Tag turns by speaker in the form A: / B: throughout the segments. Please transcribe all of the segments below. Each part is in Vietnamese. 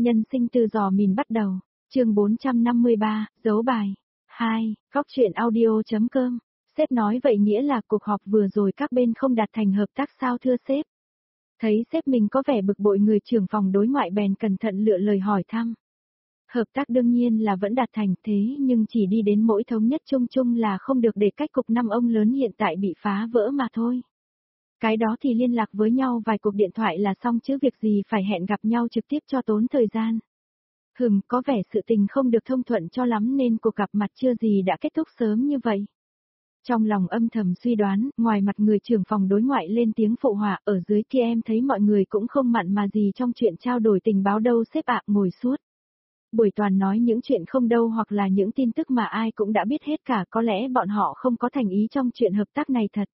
A: Nhân sinh từ giò mìn bắt đầu. Chương 453, dấu bài. 2. Góc truyện audio.com. Sếp nói vậy nghĩa là cuộc họp vừa rồi các bên không đạt thành hợp tác sao thưa sếp? Thấy sếp mình có vẻ bực bội, người trưởng phòng đối ngoại bèn cẩn thận lựa lời hỏi thăm. Hợp tác đương nhiên là vẫn đạt thành, thế nhưng chỉ đi đến mỗi thống nhất chung chung là không được, để cách cục năm ông lớn hiện tại bị phá vỡ mà thôi. Cái đó thì liên lạc với nhau vài cuộc điện thoại là xong chứ việc gì phải hẹn gặp nhau trực tiếp cho tốn thời gian. Có vẻ sự tình không được thông thuận cho lắm nên cuộc gặp mặt chưa gì đã kết thúc sớm như vậy. Trong lòng âm thầm suy đoán, ngoài mặt người trưởng phòng đối ngoại lên tiếng phụ họa, ở dưới kia em thấy mọi người cũng không mặn mà gì trong chuyện trao đổi tình báo đâu sếp ạ. Ngồi suốt buổi toàn nói những chuyện không đâu, hoặc là những tin tức mà ai cũng đã biết hết cả, có lẽ bọn họ không có thành ý trong chuyện hợp tác này thật.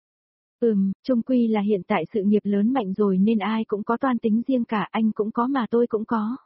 A: Chung quy là hiện tại sự nghiệp lớn mạnh rồi nên ai cũng có toan tính riêng cả, anh cũng có mà tôi cũng có.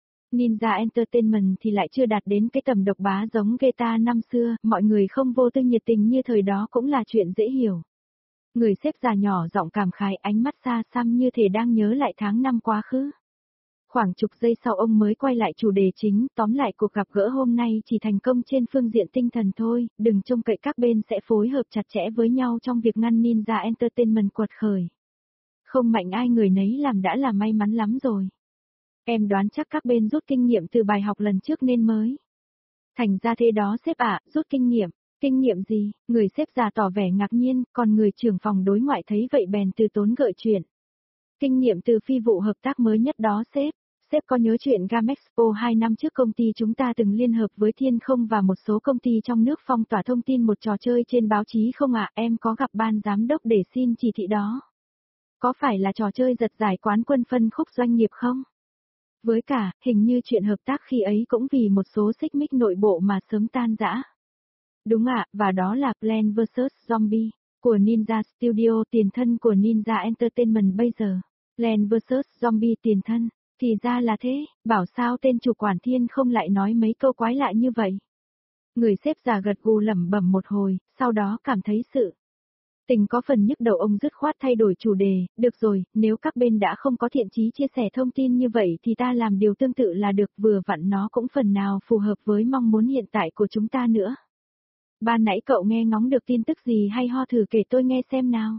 A: Ninja Entertainment thì lại chưa đạt đến cái tầm độc bá giống Geta năm xưa, mọi người không vô tư nhiệt tình như thời đó cũng là chuyện dễ hiểu. Người sếp già nhỏ giọng cảm khái, ánh mắt xa xăm như thể đang nhớ lại tháng năm quá khứ. Khoảng chục giây sau ông mới quay lại chủ đề chính, tóm lại cuộc gặp gỡ hôm nay chỉ thành công trên phương diện tinh thần thôi, đừng trông cậy các bên sẽ phối hợp chặt chẽ với nhau trong việc ngăn Ninja Entertainment quật khởi. Không mạnh ai người nấy làm đã là may mắn lắm rồi. Em đoán chắc các bên rút kinh nghiệm từ bài học lần trước nên mới thành ra thế đó sếp ạ. Rút kinh nghiệm. Kinh nghiệm gì? Người sếp già tỏ vẻ ngạc nhiên, còn người trưởng phòng đối ngoại thấy vậy bèn từ tốn gợi chuyện. Kinh nghiệm từ phi vụ hợp tác mới nhất đó sếp. Sếp có nhớ chuyện Gamexpo 2 năm trước công ty chúng ta từng liên hợp với Thiên Không và một số công ty trong nước phong tỏa thông tin một trò chơi trên báo chí không ạ? Em có gặp ban giám đốc để xin chỉ thị đó. Có phải là trò chơi giật giải quán quân phân khúc doanh nghiệp không? Với cả, hình như chuyện hợp tác khi ấy cũng vì một số xích mích nội bộ mà sớm tan rã. Đúng ạ, và đó là Plants vs Zombie của Ninja Studio, tiền thân của Ninja Entertainment bây giờ. Plants vs Zombie tiền thân, thì ra là thế, bảo sao tên chủ quản Thiên Không lại nói mấy câu quái lạ như vậy. Người sếp già gật gù lẩm bẩm một hồi, sau đó cảm thấy sự tình có phần nhức đầu, ông dứt khoát thay đổi chủ đề. Được rồi, nếu các bên đã không có thiện chí chia sẻ thông tin như vậy thì ta làm điều tương tự là được, vừa vặn nó cũng phần nào phù hợp với mong muốn hiện tại của chúng ta nữa. Ban nãy cậu nghe ngóng được tin tức gì hay ho, thử kể tôi nghe xem nào.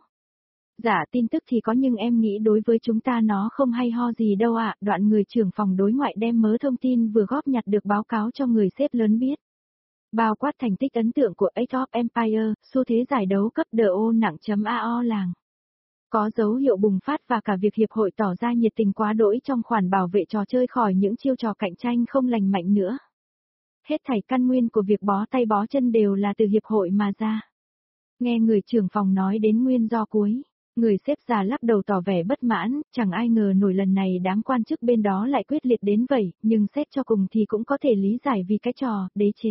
A: Dạ tin tức thì có nhưng em nghĩ đối với chúng ta nó không hay ho gì đâu ạ. Đoạn người trưởng phòng đối ngoại đem mớ thông tin vừa góp nhặt được báo cáo cho người sếp lớn biết. Bao quát thành tích ấn tượng của Age of Empire, xu thế giải đấu cấp DO nặng.AO làng. Có dấu hiệu bùng phát và cả việc hiệp hội tỏ ra nhiệt tình quá đỗi trong khoản bảo vệ trò chơi khỏi những chiêu trò cạnh tranh không lành mạnh nữa. Hết thảy căn nguyên của việc bó tay bó chân đều là từ hiệp hội mà ra. Nghe người trưởng phòng nói đến nguyên do cuối, người sếp già lắc đầu tỏ vẻ bất mãn, chẳng ai ngờ nổi lần này đám quan chức bên đó lại quyết liệt đến vậy, nhưng xét cho cùng thì cũng có thể lý giải vì cái trò đế chế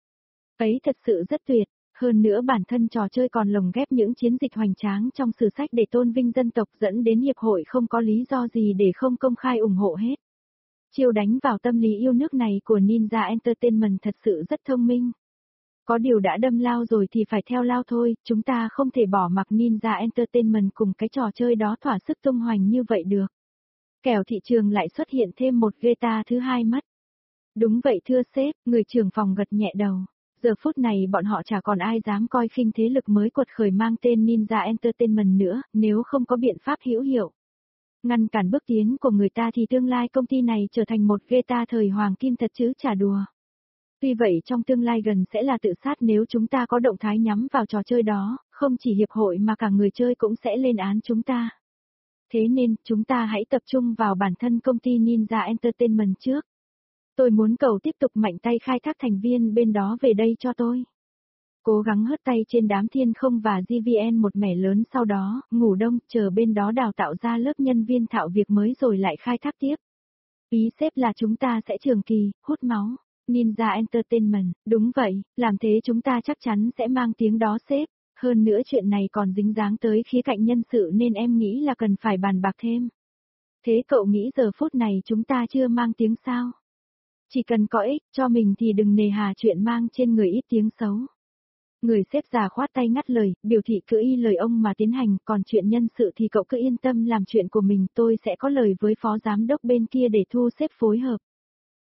A: ấy thật sự rất tuyệt, hơn nữa bản thân trò chơi còn lồng ghép những chiến dịch hoành tráng trong sử sách để tôn vinh dân tộc, dẫn đến hiệp hội không có lý do gì để không công khai ủng hộ hết. Chiêu đánh vào tâm lý yêu nước này của Ninja Entertainment thật sự rất thông minh. Có điều đã đâm lao rồi thì phải theo lao thôi, chúng ta không thể bỏ mặc Ninja Entertainment cùng cái trò chơi đó thỏa sức tung hoành như vậy được. Kẻo thị trường lại xuất hiện thêm một Geta thứ hai mất. Đúng vậy thưa sếp, người trưởng phòng gật nhẹ đầu. Giờ phút này bọn họ chả còn ai dám coi khinh thế lực mới quật khởi mang tên Ninja Entertainment nữa, nếu không có biện pháp hữu hiệu ngăn cản bước tiến của người ta thì tương lai công ty này trở thành một Geta thời hoàng kim thật chứ chả đùa. Tuy vậy trong tương lai gần sẽ là tự sát nếu chúng ta có động thái nhắm vào trò chơi đó, không chỉ hiệp hội mà cả người chơi cũng sẽ lên án chúng ta. Thế nên, chúng ta hãy tập trung vào bản thân công ty Ninja Entertainment trước. Tôi muốn cậu tiếp tục mạnh tay khai thác thành viên bên đó về đây cho tôi. Cố gắng hớt tay trên đám Thiên Không và GVN một mẻ lớn, sau đó, ngủ đông, chờ bên đó đào tạo ra lớp nhân viên thạo việc mới rồi lại khai thác tiếp. Ý sếp là chúng ta sẽ trường kỳ, hút máu. Ninja Entertainment, đúng vậy, làm thế chúng ta chắc chắn sẽ mang tiếng đó sếp. Hơn nữa chuyện này còn dính dáng tới khía cạnh nhân sự nên em nghĩ là cần phải bàn bạc thêm. Thế cậu nghĩ giờ phút này chúng ta chưa mang tiếng sao? Chỉ cần có ích cho mình thì đừng nề hà chuyện mang trên người ít tiếng xấu. Người sếp già khoát tay ngắt lời, biểu thị cứ y lời ông mà tiến hành, còn chuyện nhân sự thì cậu cứ yên tâm làm chuyện của mình, tôi sẽ có lời với phó giám đốc bên kia để thu xếp phối hợp.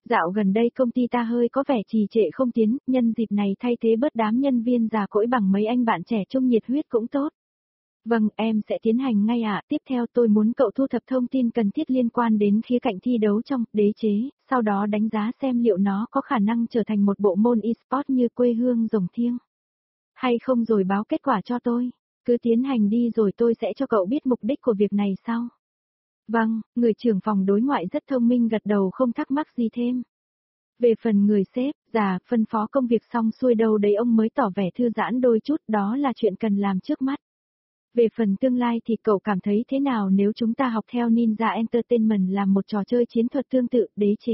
A: Dạo gần đây công ty ta hơi có vẻ trì trệ không tiến, nhân dịp này thay thế bớt đám nhân viên già cỗi bằng mấy anh bạn trẻ trung nhiệt huyết cũng tốt. Vâng, em sẽ tiến hành ngay ạ. Tiếp theo tôi muốn cậu thu thập thông tin cần thiết liên quan đến khía cạnh thi đấu trong đế chế, sau đó đánh giá xem liệu nó có khả năng trở thành một bộ môn eSport như quê hương rồng thiêng. Hay không rồi báo kết quả cho tôi. Cứ tiến hành đi rồi tôi sẽ cho cậu biết mục đích của việc này sau. Vâng, người trưởng phòng đối ngoại rất thông minh gật đầu không thắc mắc gì thêm. Về phần người sếp, già, phân phó công việc xong xuôi đâu đấy ông mới tỏ vẻ thư giãn đôi chút, đó là chuyện cần làm trước mắt. Về phần tương lai thì cậu cảm thấy thế nào nếu chúng ta học theo Ninja Entertainment làm một trò chơi chiến thuật tương tự đế chế?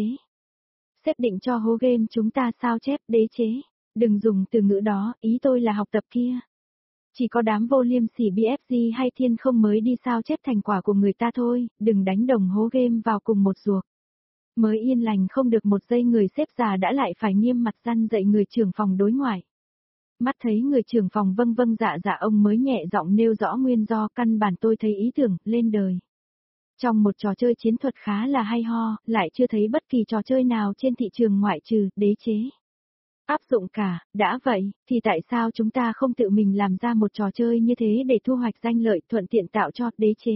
A: Sếp định cho hố game chúng ta sao chép đế chế. Đừng dùng từ ngữ đó, ý tôi là học tập kia. Chỉ có đám vô liêm sỉ BFG hay thiên không mới đi sao chép thành quả của người ta thôi, đừng đánh đồng hố game vào cùng một ruột. Mới yên lành không được một giây người sếp già đã lại phải nghiêm mặt răn dạy người trưởng phòng đối ngoại. Mắt thấy người trưởng phòng vâng vâng dạ dạ ông mới nhẹ giọng nêu rõ nguyên do căn bản tôi thấy ý tưởng lên đời. Trong một trò chơi chiến thuật khá là hay ho, lại chưa thấy bất kỳ trò chơi nào trên thị trường ngoại trừ đế chế. Áp dụng cả, đã vậy, thì tại sao chúng ta không tự mình làm ra một trò chơi như thế để thu hoạch danh lợi thuận tiện tạo cho đế chế?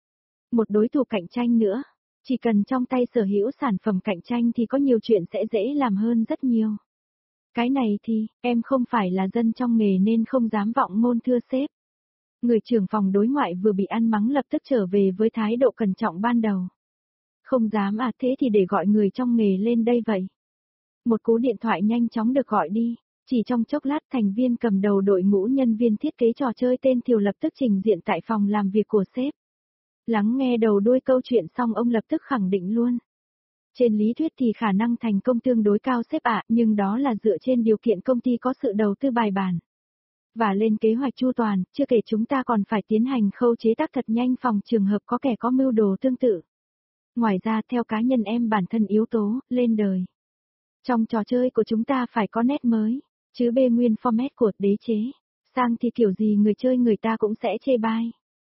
A: Một đối thủ cạnh tranh nữa, chỉ cần trong tay sở hữu sản phẩm cạnh tranh thì có nhiều chuyện sẽ dễ làm hơn rất nhiều. Cái này thì, em không phải là dân trong nghề nên không dám vọng ngôn thưa sếp. Người trưởng phòng đối ngoại vừa bị ăn mắng lập tức trở về với thái độ cẩn trọng ban đầu. Không dám à, thế thì để gọi người trong nghề lên đây vậy. Một cú điện thoại nhanh chóng được gọi đi, chỉ trong chốc lát thành viên cầm đầu đội ngũ nhân viên thiết kế trò chơi tên Thiều lập tức trình diện tại phòng làm việc của sếp. Lắng nghe đầu đuôi câu chuyện xong ông lập tức khẳng định luôn. Trên lý thuyết thì khả năng thành công tương đối cao sếp ạ, nhưng đó là dựa trên điều kiện công ty có sự đầu tư bài bản. Và lên kế hoạch chu toàn, chưa kể chúng ta còn phải tiến hành khâu chế tác thật nhanh phòng trường hợp có kẻ có mưu đồ tương tự. Ngoài ra theo cá nhân em bản thân yếu tố, lên đời. Trong trò chơi của chúng ta phải có nét mới, chứ bê nguyên format của đế chế, sang thì kiểu gì người chơi người ta cũng sẽ chê bai.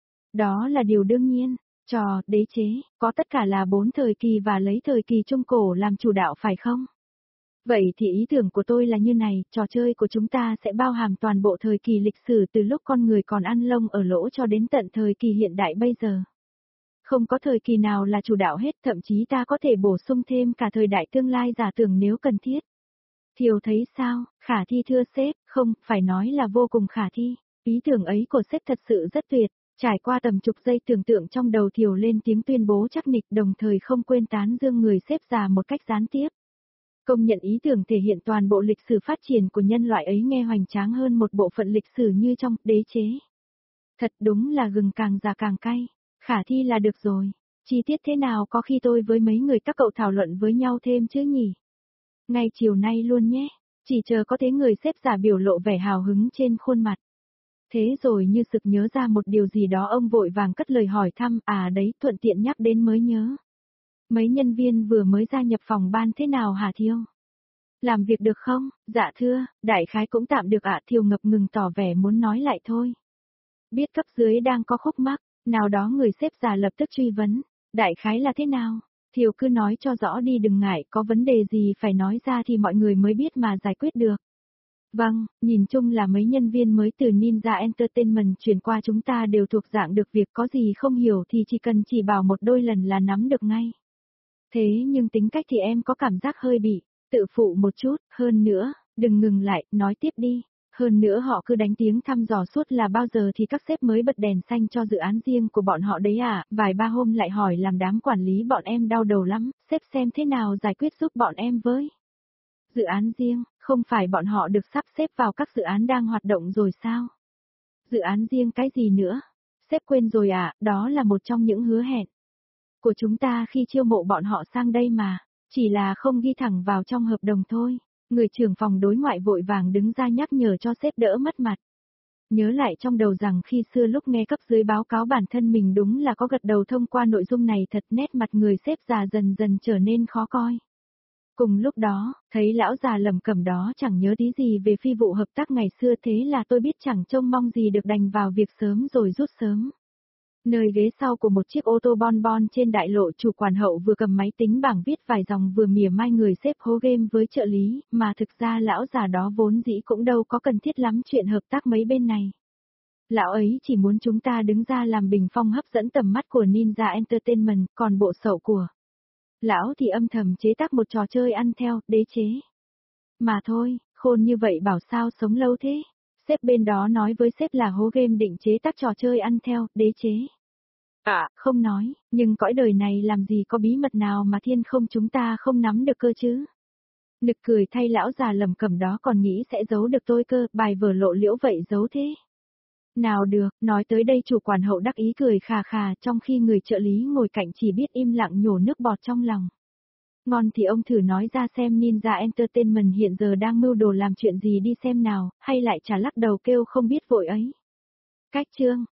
A: Đó là điều đương nhiên, trò đế chế, có tất cả là 4 thời kỳ và lấy thời kỳ trung cổ làm chủ đạo phải không? Vậy thì ý tưởng của tôi là như này, trò chơi của chúng ta sẽ bao hàm toàn bộ thời kỳ lịch sử từ lúc con người còn ăn lông ở lỗ cho đến tận thời kỳ hiện đại bây giờ. Không có thời kỳ nào là chủ đạo hết, thậm chí ta có thể bổ sung thêm cả thời đại tương lai giả tưởng nếu cần thiết. Thiều thấy sao, khả thi thưa sếp, không, phải nói là vô cùng khả thi. Ý tưởng ấy của sếp thật sự rất tuyệt. Trải qua tầm chục giây tưởng tượng trong đầu Thiều lên tiếng tuyên bố chắc nịch đồng thời không quên tán dương người sếp già một cách gián tiếp. Công nhận ý tưởng thể hiện toàn bộ lịch sử phát triển của nhân loại ấy nghe hoành tráng hơn một bộ phận lịch sử như trong đế chế. Thật đúng là gừng càng già càng cay, khả thi là được rồi. Chi tiết thế nào có khi tôi với mấy người các cậu thảo luận với nhau thêm chứ nhỉ? Ngay chiều nay luôn nhé, chỉ chờ có thế người sếp già biểu lộ vẻ hào hứng trên khuôn mặt. Thế rồi như sực nhớ ra một điều gì đó ông vội vàng cất lời hỏi thăm, à đấy, thuận tiện nhắc đến mới nhớ. Mấy nhân viên vừa mới gia nhập phòng ban thế nào hả Thiêu? Làm việc được không? Dạ thưa, đại khái cũng tạm được ạ. Thiều ngập ngừng tỏ vẻ muốn nói lại thôi. Biết cấp dưới đang có khúc mắc, nào đó người sếp già lập tức truy vấn, đại khái là thế nào? Thiều cứ nói cho rõ đi đừng ngại, có vấn đề gì phải nói ra thì mọi người mới biết mà giải quyết được. Vâng, nhìn chung là mấy nhân viên mới từ Ninja Entertainment chuyển qua chúng ta đều thuộc dạng được việc có gì không hiểu thì chỉ cần chỉ bảo một đôi lần là nắm được ngay. Thế nhưng tính cách thì em có cảm giác hơi bị tự phụ một chút, hơn nữa, đừng ngừng lại, nói tiếp đi. Hơn nữa họ cứ đánh tiếng thăm dò suốt là bao giờ thì các sếp mới bật đèn xanh cho dự án riêng của bọn họ đấy à, vài ba hôm lại hỏi làm đám quản lý bọn em đau đầu lắm, sếp xem thế nào giải quyết giúp bọn em với. Dự án riêng, không phải bọn họ được sắp xếp vào các dự án đang hoạt động rồi sao? Dự án riêng cái gì nữa? Sếp quên rồi à, đó là một trong những hứa hẹn của chúng ta khi chiêu mộ bọn họ sang đây mà, chỉ là không ghi thẳng vào trong hợp đồng thôi. Người trưởng phòng đối ngoại vội vàng đứng ra nhắc nhở cho sếp đỡ mất mặt. Nhớ lại trong đầu rằng khi xưa lúc nghe cấp dưới báo cáo bản thân mình đúng là có gật đầu thông qua nội dung này thật nét mặt người sếp già dần dần trở nên khó coi. Cùng lúc đó, thấy lão già lẩm cẩm đó chẳng nhớ tí gì về phi vụ hợp tác ngày xưa thế là tôi biết chẳng trông mong gì được đành vào việc sớm rồi rút sớm. Nơi ghế sau của một chiếc ô tô bon bon trên đại lộ, chủ quản hậu vừa cầm máy tính bảng viết vài dòng vừa mỉa mai người xếp hố game với trợ lý, mà thực ra lão già đó vốn dĩ cũng đâu có cần thiết lắm chuyện hợp tác mấy bên này. Lão ấy chỉ muốn chúng ta đứng ra làm bình phong hấp dẫn tầm mắt của Ninja Entertainment, còn bộ sậu của lão thì âm thầm chế tác một trò chơi ăn theo, đế chế. Mà thôi, khôn như vậy bảo sao sống lâu thế? Sếp bên đó nói với sếp là hố game định chế tác trò chơi ăn theo, đế chế. Không nói, nhưng cõi đời này làm gì có bí mật nào mà thiên không chúng ta không nắm được cơ chứ. Nực cười thay lão già lầm cẩm đó còn nghĩ sẽ giấu được tôi cơ, bài vở lộ liễu vậy giấu thế. Nào được, nói tới đây chủ quản hậu đắc ý cười khà khà, trong khi người trợ lý ngồi cạnh chỉ biết im lặng nhổ nước bọt trong lòng. Ngon thì ông thử nói ra xem Ninja Entertainment hiện giờ đang mưu đồ làm chuyện gì đi xem nào, hay lại chả lắc đầu kêu không biết vội ấy. Cách chương,